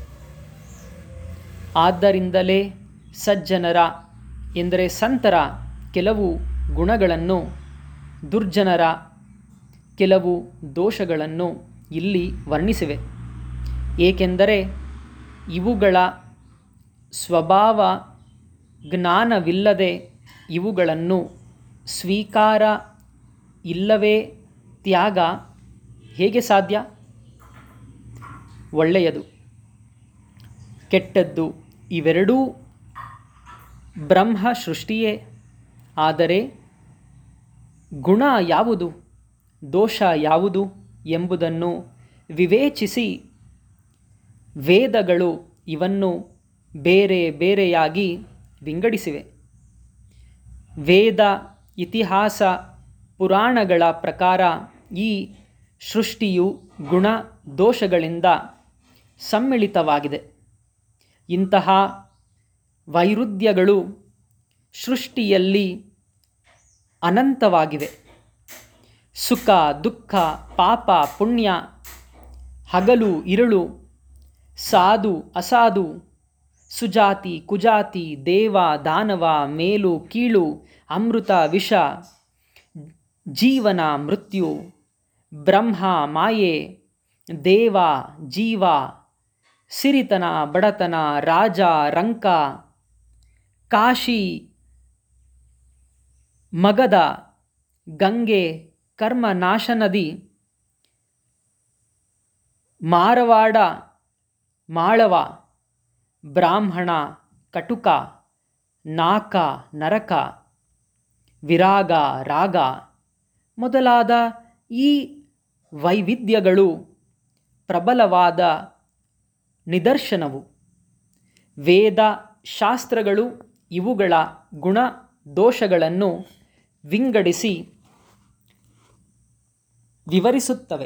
ಆದ್ದರಿಂದಲೇ ಸಜ್ಜನರ ಎಂದರೆ ಸಂತರ ಕೆಲವು ಗುಣಗಳನ್ನು, ದುರ್ಜನರ ಕೆಲವು ದೋಷಗಳನ್ನು ಇಲ್ಲಿ ವರ್ಣಿಸಿವೆ. ಏಕೆಂದರೆ ಇವುಗಳ ಸ್ವಭಾವ ಜ್ಞಾನವಿಲ್ಲದೆ ಇವುಗಳನ್ನು ಸ್ವೀಕಾರ ಇಲ್ಲವೇ ತ್ಯಾಗ ಹೇಗೆ ಸಾಧ್ಯ? ಒಳ್ಳೆಯದು, ಕೆಟ್ಟದ್ದು ಇವೆರಡೂ ಬ್ರಹ್ಮ ಸೃಷ್ಟಿಯೇ. ಆದರೆ ಗುಣ ಯಾವುದು, ದೋಷ ಯಾವುದು ಎಂಬುದನ್ನು ವಿವೇಚಿಸಿ ವೇದಗಳು ಇವನ್ನು ಬೇರೆ ಬೇರೆಯಾಗಿ ವಿಂಗಡಿಸಿವೆ. ವೇದ, ಇತಿಹಾಸ, ಪುರಾಣಗಳ ಪ್ರಕಾರ ಈ ಸೃಷ್ಟಿಯು ಗುಣ ದೋಷಗಳಿಂದ ಸಮ್ಮಿಳಿತವಾಗಿದೆ. ಇಂತಹ ವೈರುಧ್ಯಗಳು ಸೃಷ್ಟಿಯಲ್ಲಿ ಅನಂತವಾಗಿವೆ. ಸುಖ ದುಃಖ, ಪಾಪ ಪುಣ್ಯ, ಹಗಲು ಇರುಳು, ಸಾಧು ಅಸಾಧು, ಸುಜಾತಿ ಕುಜಾತಿ, ದೇವ ದಾನವ, ಮೇಲು ಕೀಳು, ಅಮೃತ ವಿಷ, ಜೀವನ ಮೃತ್ಯು, ಬ್ರಹ್ಮ ಮಾಯೆ, ದೇವ ಜೀವ, ಸಿರಿತನ ಬಡತನ, ರಾಜ ರಂಕ, ಕಾಶಿ ಮಗಧ, ಗಂಗೆ ಕರ್ಮನಾಶನದಿ, ಮಾರವಾಡ ಮಾಳವ, ಬ್ರಾಹ್ಮಣ ಕಟುಕ, ನಾಕ ನರಕ, ವಿರಾಗ ರಾಗ ಮೊದಲಾದ ಈ ವೈವಿಧ್ಯಗಳು ಪ್ರಬಲವಾದ ನಿದರ್ಶನವು. ವೇದ ಶಾಸ್ತ್ರಗಳು ಇವುಗಳ ಗುಣ ದೋಷಗಳನ್ನು ವಿಂಗಡಿಸಿ ವಿವರಿಸುತ್ತವೆ.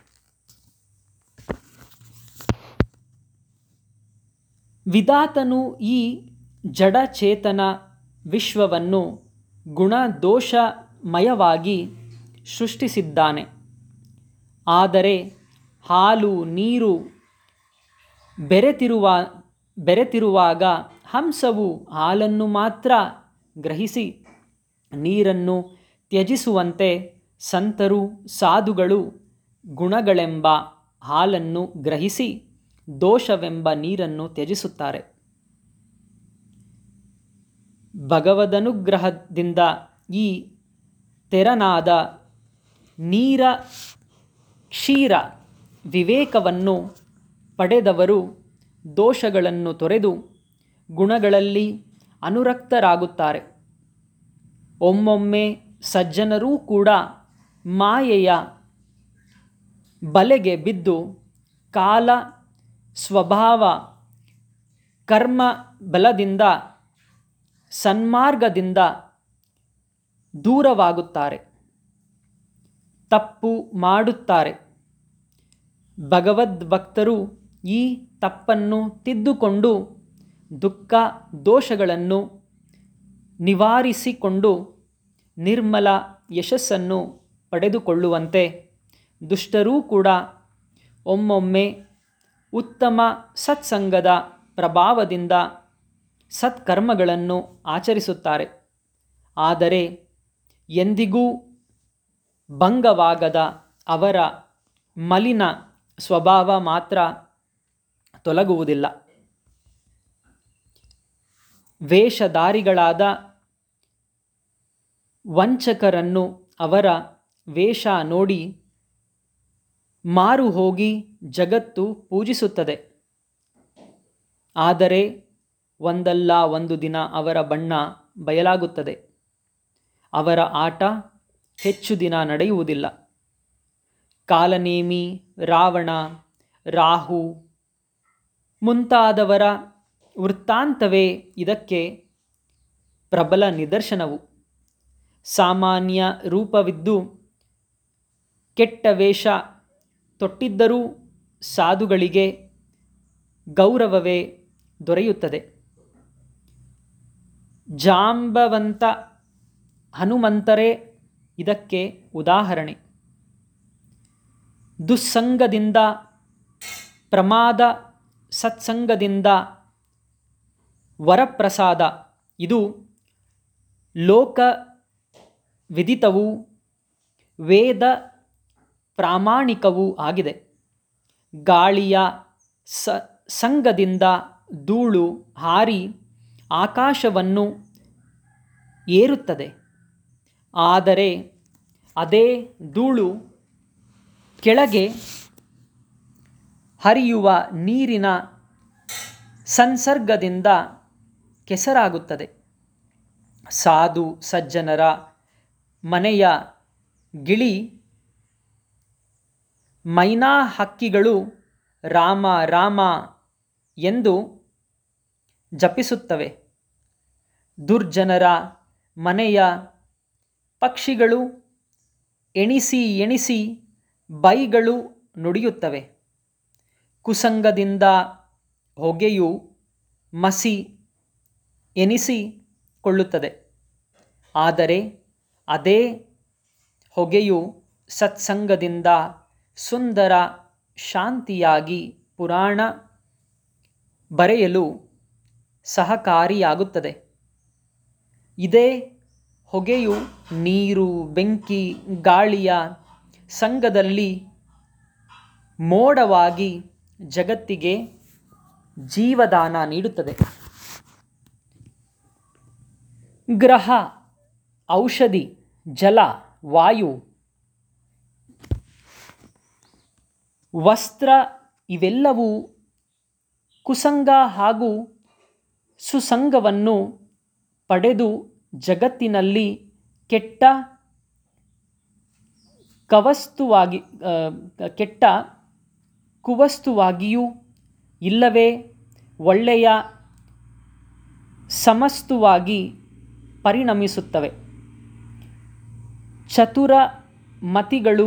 ವಿಧಾತನು ಈ ಜಡಚೇತನ ವಿಶ್ವವನ್ನು ಗುಣದೋಷಮಯವಾಗಿ ಸೃಷ್ಟಿಸಿದ್ದಾನೆ. ಆದರೆ ಹಾಲು ನೀರು ಬೆರೆತಿರುವ ಬೆರೆತಿರುವಾಗ ಹಂಸವು ಹಾಲನ್ನು ಮಾತ್ರ ಗ್ರಹಿಸಿ ನೀರನ್ನು ತ್ಯಜಿಸುವಂತೆ ಸಂತರು ಸಾಧುಗಳು ಗುಣಗಳೆಂಬ ಹಾಲನ್ನು ಗ್ರಹಿಸಿ ದೋಷವೆಂಬ ನೀರನ್ನು ತ್ಯಜಿಸುತ್ತಾರೆ. ಭಗವದನುಗ್ರಹದಿಂದ ಈ ತೆರನಾದ ನೀರ ಕ್ಷೀರ ವಿವೇಕವನ್ನು ಪಡೆದವರು ದೋಷಗಳನ್ನು ತೊರೆದು ಗುಣಗಳಲ್ಲಿ ಅನುರಕ್ತರಾಗುತ್ತಾರೆ. ಒಮ್ಮೊಮ್ಮೆ ಸಜ್ಜನರೂ ಕೂಡ ಮಾಯೆಯ ಬಲೆಗೆ ಬಿದ್ದು ಕಾಲ ಸ್ವಭಾವ ಕರ್ಮ ಬಲದಿಂದ ಸನ್ಮಾರ್ಗದಿಂದ ದೂರವಾಗುತ್ತಾರೆ, ತಪ್ಪು ಮಾಡುತ್ತಾರೆ. ಭಗವದ್ಭಕ್ತರು ಈ ತಪ್ಪನ್ನು ತಿದ್ದುಕೊಂಡು ದುಃಖ ದೋಷಗಳನ್ನು ನಿವಾರಿಸಿಕೊಂಡು ನಿರ್ಮಲ ಯಶಸ್ಸನ್ನು ಪಡೆದುಕೊಳ್ಳುವಂತೆ ದುಷ್ಟರೂ ಕೂಡ ಒಮ್ಮೊಮ್ಮೆ ಉತ್ತಮ ಸತ್ಸಂಗದ ಪ್ರಭಾವದಿಂದ ಸತ್ಕರ್ಮಗಳನ್ನು ಆಚರಿಸುತ್ತಾರೆ. ಆದರೆ ಎಂದಿಗೂ ಭಂಗವಾಗದ ಅವರ ಮಲಿನ ಸ್ವಭಾವ ಮಾತ್ರ ತೊಲಗುವುದಿಲ್ಲ. ವೇಷಧಾರಿಗಳಾದ ವಂಚಕರನ್ನು ಅವರ ವೇಷ ನೋಡಿ ಮಾರು ಹೋಗಿ ಜಗತ್ತು ಪೂಜಿಸುತ್ತದೆ. ಆದರೆ ಒಂದಲ್ಲ ಒಂದು ದಿನ ಅವರ ಬಣ್ಣ ಬಯಲಾಗುತ್ತದೆ. ಅವರ ಆಟ ಹೆಚ್ಚು ದಿನ ನಡೆಯುವುದಿಲ್ಲ. ಕಾಲನೇಮಿ, ರಾವಣ, ರಾಹು ಮುಂತಾದವರ ವೃತ್ತಾಂತವೇ ಇದಕ್ಕೆ ಪ್ರಬಲ ನಿದರ್ಶನವು. ಸಾಮಾನ್ಯ ರೂಪವಿದ್ದು ಕೆಟ್ಟ ವೇಷ ತೊಟ್ಟಿದ್ದರೂ ಸಾಧುಗಳಿಗೆ ಗೌರವವೇ ದೊರೆಯುತ್ತದೆ. ಜಾಂಬವಂತ ಹನುಮಂತರೇ ಇದಕ್ಕೆ ಉದಾಹರಣೆ. ದುಸ್ಸಂಗದಿಂದ ಪ್ರಮಾದ, ಸತ್ಸಂಗದಿಂದ ವರಪ್ರಸಾದ ಇದು ಲೋಕ ವಿದಿತವೂ ವೇದ ಪ್ರಾಮಾಣಿಕವೂ ಆಗಿದೆ. ಗಾಳಿಯ ಸ ಸಂಗದಿಂದ ಧೂಳು ಹಾರಿ ಆಕಾಶವನ್ನು ಏರುತ್ತದೆ. ಆದರೆ ಅದೇ ಧೂಳು ಕೆಳಗೆ ಹರಿಯುವ ನೀರಿನ ಸಂಸರ್ಗದಿಂದ ಕೆಸರಾಗುತ್ತದೆ. ಸಾಧು ಸಜ್ಜನರ ಮನೆಯ ಗಿಳಿ ಮೈನಾ ಹಕ್ಕಿಗಳು ರಾಮ ರಾಮ ಎಂದು ಜಪಿಸುತ್ತವೆ. ದುರ್ಜನರ ಮನೆಯ ಪಕ್ಷಿಗಳು ಎಣಿಸಿ ಎಣಿಸಿ ಬೈಗಳು ನುಡಿಯುತ್ತವೆ. ಕುಸಂಗದಿಂದ ಹೊಗೆಯು ಮಸಿ ಎನಿಸಿಕೊಳ್ಳುತ್ತದೆ. ಆದರೆ ಅದೇ ಹೊಗೆಯು ಸತ್ಸಂಗದಿಂದ ಸುಂದರ ಶಾಂತಿಯಾಗಿ ಪುರಾಣ ಬರೆಯಲು ಸಹಕಾರಿಯಾಗುತ್ತದೆ. ಇದೇ ಹೊಗೆಯು ನೀರು, ಬೆಂಕಿ, ಗಾಳಿಯ ಸಂಗದಲ್ಲಿ ಮೋಡವಾಗಿ ಜಗತ್ತಿಗೆ ಜೀವದಾನ ನೀಡುತ್ತದೆ. ಗ್ರಹ, ಔಷಧಿ, ಜಲ, ವಾಯು, ವಸ್ತ್ರ ಇವೆಲ್ಲವೂ ಕುಸಂಗ ಹಾಗೂ ಸುಸಂಗವನ್ನು ಪಡೆದು ಜಗತ್ತಿನಲ್ಲಿ ಕೆಟ್ಟ ಕವಸ್ತುವಾಗಿ ಕೆಟ್ಟ ಕುವಸ್ತುವಾಗಿಯೂ ಇಲ್ಲವೇ ಒಳ್ಳೆಯ ಸಮಸ್ತುವಾಗಿ ಪರಿಣಮಿಸುತ್ತವೆ. ಚತುರ ಮತಿಗಳು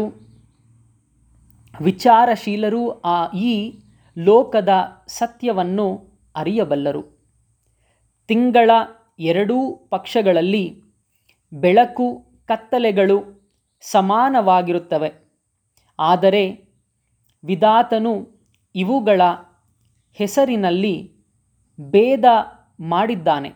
ವಿಚಾರಶೀಲರು ಆ ಈ ಲೋಕದ ಸತ್ಯವನ್ನು ಅರಿಯಬಲ್ಲರು. ತಿಂಗಳ ಎರಡೂ ಪಕ್ಷಗಳಲ್ಲಿ ಬೆಳಕು ಕತ್ತಲೆಗಳು ಸಮಾನವಾಗಿರುತ್ತವೆ. ಆದರೆ ವಿಧಾತನು ಇವುಗಳ ಹೆಸರಿನಲ್ಲಿ ಭೇದ ಮಾಡಿದ್ದಾನೆ.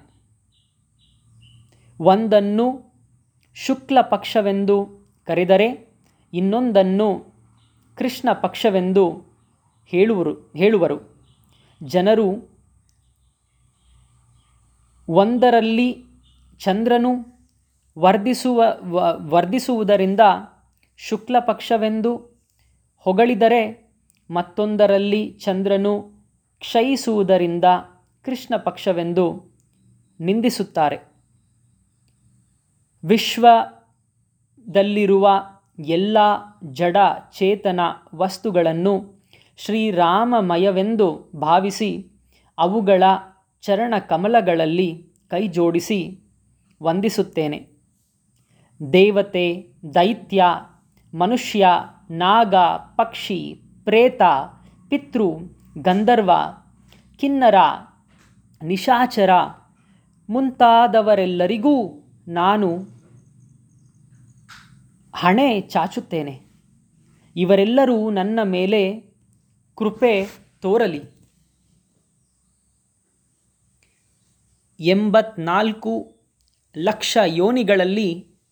ಒಂದನ್ನು ಶುಕ್ಲ ಪಕ್ಷವೆಂದು ಕರೆದರೆ ಇನ್ನೊಂದನ್ನು ಕೃಷ್ಣ ಪಕ್ಷವೆಂದು ಹೇಳುವರು ಹೇಳುವರು ಜನರು ಒಂದರಲ್ಲಿ ಚಂದ್ರನು ವರ್ಧಿಸುವ ವರ್ಧಿಸುವುದರಿಂದ ಶುಕ್ಲ ಪಕ್ಷವೆಂದು ಹೊಗಳಿದರೆ ಮತ್ತೊಂದರಲ್ಲಿ ಚಂದ್ರನು ಕ್ಷಯಿಸುವುದರಿಂದ ಕೃಷ್ಣ ಪಕ್ಷವೆಂದು ನಿಂದಿಸುತ್ತಾರೆ. ವಿಶ್ವದಲ್ಲಿರುವ ಎಲ್ಲ ಜಡ ಚೇತನ ವಸ್ತುಗಳನ್ನು ಶ್ರೀರಾಮಮಯವೆಂದು ಭಾವಿಸಿ ಅವುಗಳ ಚರಣ ಕಮಲಗಳಲ್ಲಿ ಕೈಜೋಡಿಸಿ ವಂದಿಸುತ್ತೇನೆ. ದೇವತೆ, ದೈತ್ಯ, ಮನುಷ್ಯ, ನಾಗ, ಪಕ್ಷಿ, ಪ್ರೇತ, ಪಿತೃ, ಗಂಧರ್ವ, ಕಿನ್ನರ, ನಿಶಾಚರ ಮುಂತಾದವರೆಲ್ಲರಿಗೂ ನಾನು ಹಣೆ ಚಾಚುತ್ತೇನೆ. ಇವರೆಲ್ಲರೂ ನನ್ನ ಮೇಲೆ ಕೃಪೆ ತೋರಲಿ. ಎಂಬತ್ನಾಲ್ಕು ಲಕ್ಷ ಯೋನಿಗಳಲ್ಲಿ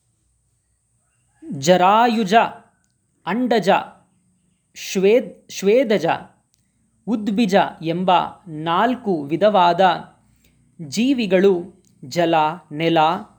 ಜರಾಯುಜ, ಅಂಡಜ, ಶ್ವೇದ್ ಶ್ವೇದಜ, ಉದ್ಬಿಜ ಎಂಬ ನಾಲ್ಕು ವಿಧವಾದ ಜೀವಿಗಳು ಜಲ, ನೆಲ,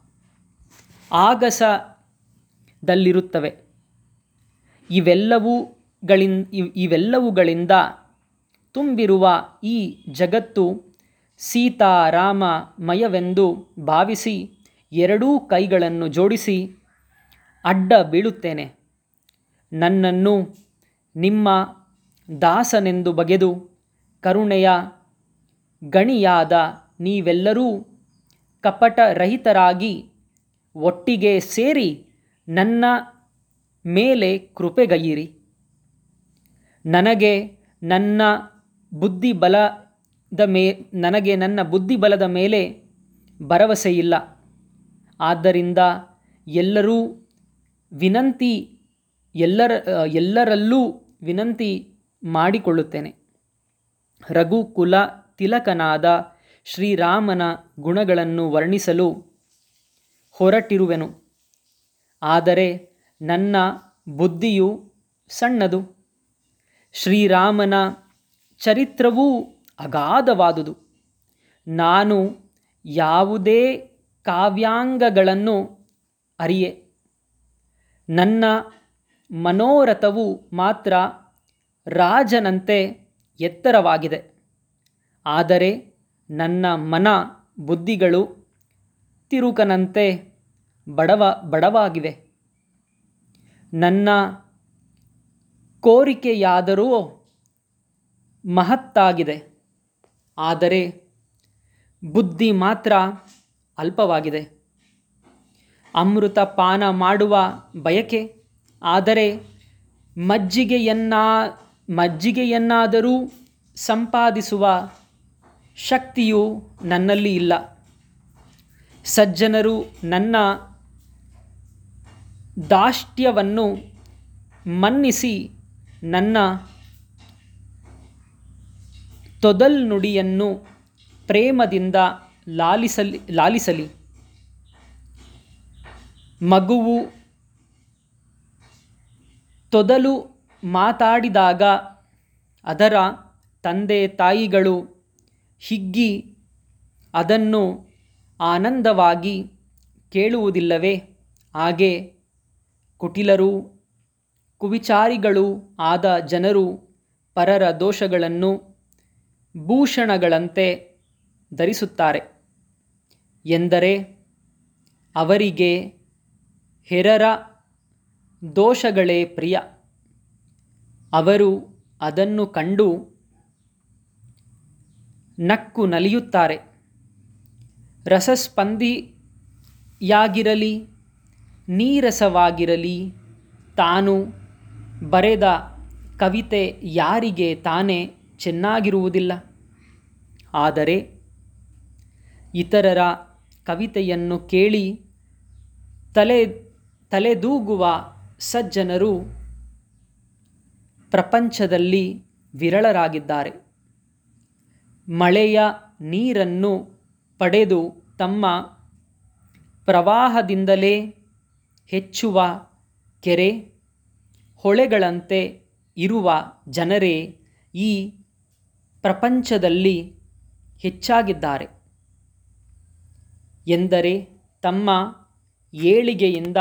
ಆಗಸದಲ್ಲಿರುತ್ತವೆ. ಇವೆಲ್ಲವುಗಳಿಂದ ಇವೆಲ್ಲವುಗಳಿಂದ ತುಂಬಿರುವ ಈ ಜಗತ್ತು ಸೀತಾರಾಮಮಯವೆಂದು ಭಾವಿಸಿ ಎರಡೂ ಕೈಗಳನ್ನು ಜೋಡಿಸಿ ಅಡ್ಡ ಬೀಳುತ್ತೇನೆ. ನನ್ನನ್ನು ನಿಮ್ಮ ದಾಸನೆಂದು ಬಗೆದು ಕರುಣೆಯ ಗಣಿಯಾದ ನೀವೆಲ್ಲರೂ ಕಪಟರಹಿತರಾಗಿ ಒಟ್ಟಿಗೆ ಸೇರಿ ನನ್ನ ಮೇಲೆ ಕೃಪೆಗೈಯಿರಿ. ನನಗೆ ನನ್ನ ಬುದ್ಧಿಬಲದ ಮೇ ನನಗೆ ನನ್ನ ಬುದ್ಧಿಬಲದ ಮೇಲೆ ಭರವಸೆಯಿಲ್ಲ. ಆದ್ದರಿಂದ ಎಲ್ಲರೂ ವಿನಂತಿ ಎಲ್ಲರ ಎಲ್ಲರಲ್ಲೂ ವಿನಂತಿ ಮಾಡಿಕೊಳ್ಳುತ್ತೇನೆ. ರಘುಕುಲ ತಿಲಕನಾದ ಶ್ರೀರಾಮನ ಗುಣಗಳನ್ನು ವರ್ಣಿಸಲು ಹೊರಟಿರುವೆನು. ಆದರೆ ನನ್ನ ಬುದ್ಧಿಯು ಸಣ್ಣದು. ಶ್ರೀರಾಮನ ಚರಿತ್ರವೂ ಅಗಾಧವಾದುದು. ನಾನು ಯಾವುದೇ ಕಾವ್ಯಾಂಗಗಳನ್ನು ಅರಿಯೆ. ನನ್ನ ಮನೋರಥವು ಮಾತ್ರ ರಾಜನಂತೆ ಎತ್ತರವಾಗಿದೆ. ಆದರೆ ನನ್ನ ಮನ ಬುದ್ಧಿಗಳು ತಿರುಕನಂತೆ ಬಡವ ಬಡವಾಗಿವೆ. ನನ್ನ ಕೋರಿಕೆಯಾದರೂ ಮಹತ್ತಾಗಿದೆ. ಆದರೆ ಬುದ್ಧಿ ಮಾತ್ರ ಅಲ್ಪವಾಗಿದೆ. ಅಮೃತ ಪಾನ ಮಾಡುವ ಬಯಕೆ, ಆದರೆ ಮಜ್ಜಿಗೆಯನ್ನ ಮಜ್ಜಿಗೆಯನ್ನಾದರೂ ಸಂಪಾದಿಸುವ ಶಕ್ತಿಯು ನನ್ನಲ್ಲಿ ಇಲ್ಲ. ಸಜ್ಜನರು ನನ್ನ ದಾಷ್ಟ್ಯವನ್ನು ಮನ್ನಿಸಿ ನನ್ನ ತೊದಲ್ನುಡಿಯನ್ನು ಪ್ರೇಮದಿಂದ ಲಾಲಿಸಲಿ ಲಾಲಿಸಲಿ ಮಗುವು ತೊದಲು ಮಾತಾಡಿದಾಗ ಅದರ ತಂದೆ ತಾಯಿಗಳು ಹಿಗ್ಗಿ ಅದನ್ನು ಆನಂದವಾಗಿ ಕೇಳುವುದಿಲ್ಲವೇ? ಹಾಗೆ ಕುಟಿಲರು ಕುವಿಚಾರಿಗಳೂ ಆದ ಜನರು ಪರರ ದೋಷಗಳನ್ನು ಭೂಷಣಗಳಂತೆ ಧರಿಸುತ್ತಾರೆ. ಎಂದರೆ ಅವರಿಗೆ ಹೆರರ ದೋಷಗಳೇ ಪ್ರಿಯ. ಅವರು ಅದನ್ನು ಕಂಡು ನಕ್ಕು ನಲಿಯುತ್ತಾರೆ. ರಸಸ್ಪಂದಿಯಾಗಿರಲಿ ನೀರಸವಾಗಿರಲಿ ತಾನು ಬರೆದ ಕವಿತೆ ಯಾರಿಗೆ ತಾನೇ ಚೆನ್ನಾಗಿರುವುದಿಲ್ಲ. ಆದರೆ ಇತರರ ಕವಿತೆಯನ್ನು ಕೇಳಿ ತಲೆ ತಲೆದೂಗುವ ಸಜ್ಜನರು ಪ್ರಪಂಚದಲ್ಲಿ ವಿರಳರಾಗಿದ್ದಾರೆ. ಮಳೆಯ ನೀರನ್ನು ಪಡೆದು ತಮ್ಮ ಪ್ರವಾಹದಿಂದಲೇ ಹೆಚ್ಚುವ ಕೆರೆ ಹೊಳೆಗಳಂತೆ ಇರುವ ಜನರೇ ಈ ಪ್ರಪಂಚದಲ್ಲಿ ಹೆಚ್ಚಾಗಿದ್ದಾರೆ. ಎಂದರೆ ತಮ್ಮ ಏಳಿಗೆಯಿಂದ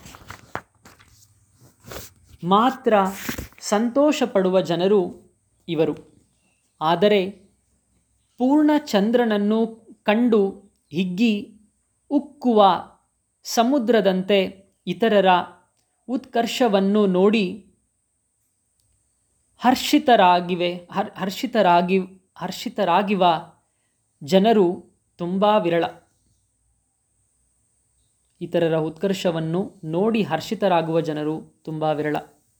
ಮಾತ್ರ ಸಂತೋಷಪಡುವ ಜನರು ಇವರು. ಆದರೆ ಪೂರ್ಣಚಂದ್ರನನ್ನು ಕಂಡು ಹಿಗ್ಗಿ ಉಕ್ಕುವ ಸಮುದ್ರದಂತೆ ಇತರರ ಉತ್ಕರ್ಷವನ್ನು ನೋಡಿ ಹರ್ಷಿತರಾಗಿವೆ ಹರ್ ಹರ್ಷಿತರಾಗಿ ಹರ್ಷಿತರಾಗಿವ ಜನರು ತುಂಬ ವಿರಳ. ಇತರರ ಉತ್ಕರ್ಷವನ್ನು ನೋಡಿ ಹರ್ಷಿತರಾಗುವ ಜನರು ತುಂಬ ವಿರಳ.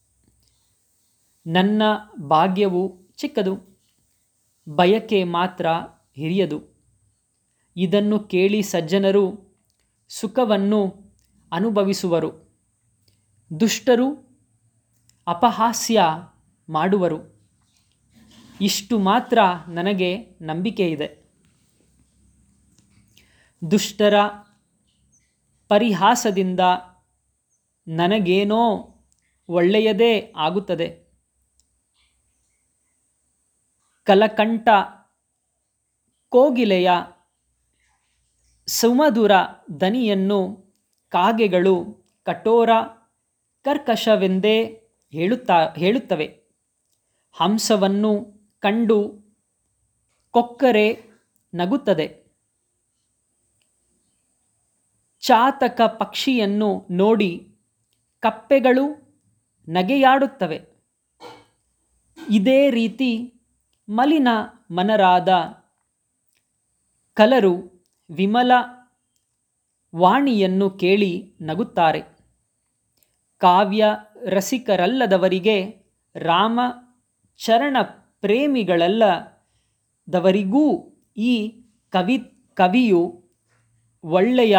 ನನ್ನ ಭಾಗ್ಯವು ಚಿಕ್ಕದು, ಬಯಕೆ ಮಾತ್ರ ಹಿರಿಯದು. ಇದನ್ನು ಕೇಳಿ ಸಜ್ಜನರು ಸುಖವನ್ನು ಅನುಭವಿಸುವರು. ದುಷ್ಟರು ಅಪಹಾಸ್ಯ ಮಾಡುವರು. ಇಷ್ಟು ಮಾತ್ರ ನನಗೆ ನಂಬಿಕೆ ಇದೆ. ದುಷ್ಟರ ಪರಿಹಾಸದಿಂದ ನನಗೇನೋ ಒಳ್ಳೆಯದೇ ಆಗುತ್ತದೆ. ಕಲಕಂಠ ಕೋಗಿಲೆಯ ಸುಮಧುರ ದನಿಯನ್ನು ಕಾಗೆಗಳು ಕಠೋರ ಕರ್ಕಶವೆಂದೇ ಹೇಳುತ್ತಾ ಹೇಳುತ್ತವೆ. ಹಂಸವನ್ನು ಕಂಡು ಕೊಕ್ಕರೆ ನಗುತ್ತದೆ. ಚಾತಕ ಪಕ್ಷಿಯನ್ನು ನೋಡಿ ಕಪ್ಪೆಗಳು ನಗೆಯಾಡುತ್ತವೆ. ಇದೇ ರೀತಿ ಮಲಿನ ಮನರಾದ ಕಲರು ವಿಮಲ ವಾಣಿಯನ್ನು ಕೇಳಿ ನಗುತ್ತಾರೆ. ಕಾವ್ಯ ರಸಿಕರಲ್ಲದವರಿಗೆ, ರಾಮ ಚರಣ ಪ್ರೇಮಿಗಳಲ್ಲದವರಿಗೂ ಈ ಕವಿ ಕವಿಯು ಒಳ್ಳೆಯ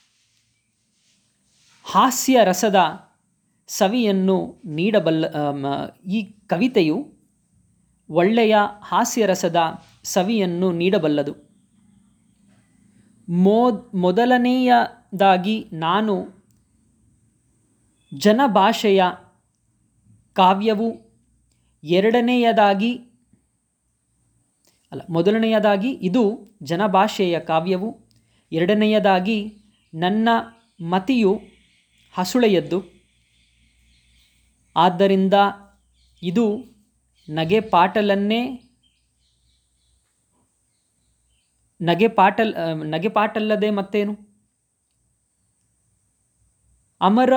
ಹಾಸ್ಯರಸದ ಸವಿಯನ್ನು ನೀಡಬಲ್ಲ ಈ ಕವಿತೆಯು ಒಳ್ಳೆಯ ಹಾಸ್ಯರಸದ ಸವಿಯನ್ನು ನೀಡಬಲ್ಲದು. ಮೋ ಮೊದಲನೆಯದಾಗಿ ನಾನು ಜನಭಾಷೆಯ ಕಾವ್ಯವು, ಎರಡನೆಯದಾಗಿ ಅಲ್ಲ ಮೊದಲನೆಯದಾಗಿ ಇದು ಜನಭಾಷೆಯ ಕಾವ್ಯವು, ಎರಡನೆಯದಾಗಿ ನನ್ನ ಮತಿಯು ಹಸುಳೆಯದ್ದು. ಆದ್ದರಿಂದ ಇದು ನಗೆಪಾಟಲನ್ನೇ ನಗೆಪಾಟಲ್ ನಗೆಪಾಟಲ್ಲದೆ ಮತ್ತೇನು? ಅಮರ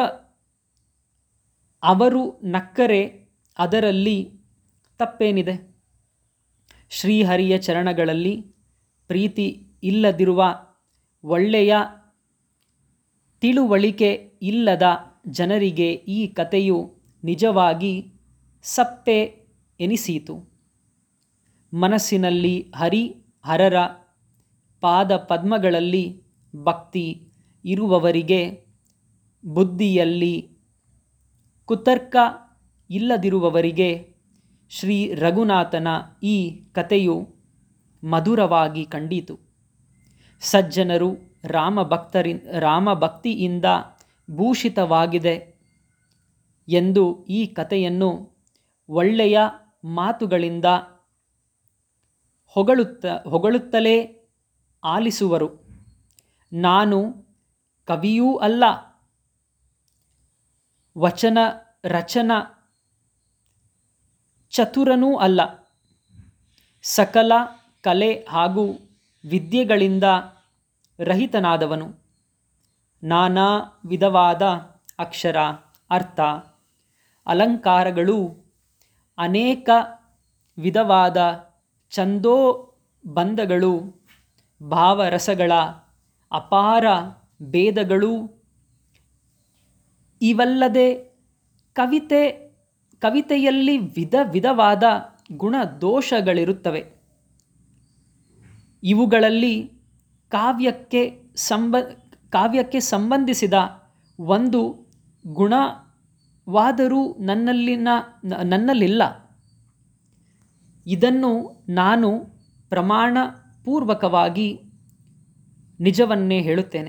ಅವರು ನಕ್ಕರೆ ಅದರಲ್ಲಿ ತಪ್ಪೇನಿದೆ? ಶ್ರೀಹರಿಯ ಚರಣಗಳಲ್ಲಿ ಪ್ರೀತಿ ಇಲ್ಲದಿರುವ, ಒಳ್ಳೆಯ ತಿಳುವಳಿಕೆ ಇಲ್ಲದ ಜನರಿಗೆ ಈ ಕಥೆಯು ನಿಜವಾಗಿ ಸಪ್ಪೆ ಎನಿಸೀತು. ಮನಸ್ಸಿನಲ್ಲಿ ಹರಿ ಹರರ ಪಾದ ಪದ್ಮಗಳಲ್ಲಿ ಭಕ್ತಿ ಇರುವವರಿಗೆ, ಬುದ್ಧಿಯಲ್ಲಿ ಕುತರ್ಕ ಇಲ್ಲದಿರುವವರಿಗೆ ಶ್ರೀ ರಘುನಾಥನ ಈ ಕಥೆಯು ಮಧುರವಾಗಿ ಕಂಡಿತು. ಸಜ್ಜನರು ರಾಮ ಭಕ್ತರಿ ರಾಮ ಭಕ್ತಿಯಿಂದ ಭೂಷಿತವಾಗಿದೆ ಎಂದು ಈ ಕಥೆಯನ್ನು ಒಳ್ಳೆಯ ಮಾತುಗಳಿಂದ ಹೊಗಳುತ್ತ ಹೊಗಳುತ್ತಲೇ ಆಲಿಸುವರು. ನಾನು ಕವಿಯೂ ಅಲ್ಲ, ವಚನ ರಚನ ಚತುರನೂ ಅಲ್ಲ, ಸಕಲ ಕಲೆ ಹಾಗೂ ವಿದ್ಯೆಗಳಿಂದ ರಹಿತನಾದವನು. ನಾನಾ ವಿಧವಾದ ಅಕ್ಷರ, ಅರ್ಥ, ಅಲಂಕಾರಗಳು, ಅನೇಕ ವಿಧವಾದ ಛಂದೋಬಂಧಗಳು, ಭಾವರಸಗಳ ಅಪಾರ ಭೇದಗಳು ಇವಲ್ಲದೆ ಕವಿತೆ ಕವಿತೆಯಲ್ಲಿ ವಿಧ ವಿಧವಾದ ಗುಣದೋಷಗಳಿರುತ್ತವೆ. ಇವುಗಳಲ್ಲಿ ಕಾವ್ಯಕ್ಕೆ ಸಂಬ ಕಾವ್ಯಕ್ಕೆ ಸಂಬಂಧಿಸಿದ ಒಂದು ಗುಣವಾದರೂ ನನ್ನಲ್ಲಿನ ನನ್ನಲ್ಲಿಲ್ಲ. ಇದನ್ನು ನಾನು ಪ್ರಮಾಣಪೂರ್ವಕವಾಗಿ ನಿಜವನ್ನೇ ಹೇಳುತ್ತೇನೆ.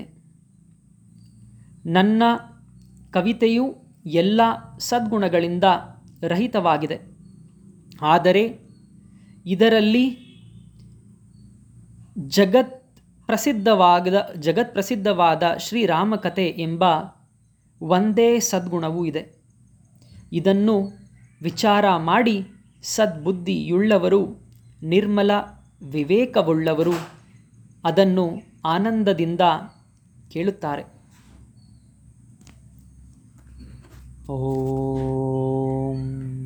ನನ್ನ ಕವಿತೆಯು ಎಲ್ಲ ಸದ್ಗುಣಗಳಿಂದ ರಹಿತವಾಗಿದೆ. ಆದರೆ ಇದರಲ್ಲಿ ಜಗತ್ ಪ್ರಸಿದ್ಧವಾದ ಜಗತ್ಪ್ರಸಿದ್ಧವಾದ ಶ್ರೀರಾಮಕಥೆ ಎಂಬ ಒಂದೇ ಸದ್ಗುಣವೂ ಇದೆ. ಇದನ್ನು ವಿಚಾರ ಮಾಡಿ ಸದ್ಬುದ್ಧಿಯುಳ್ಳವರು, ನಿರ್ಮಲ ವಿವೇಕವುಳ್ಳವರು ಅದನ್ನು ಆನಂದದಿಂದ ಕೇಳುತ್ತಾರೆ. ಓಂ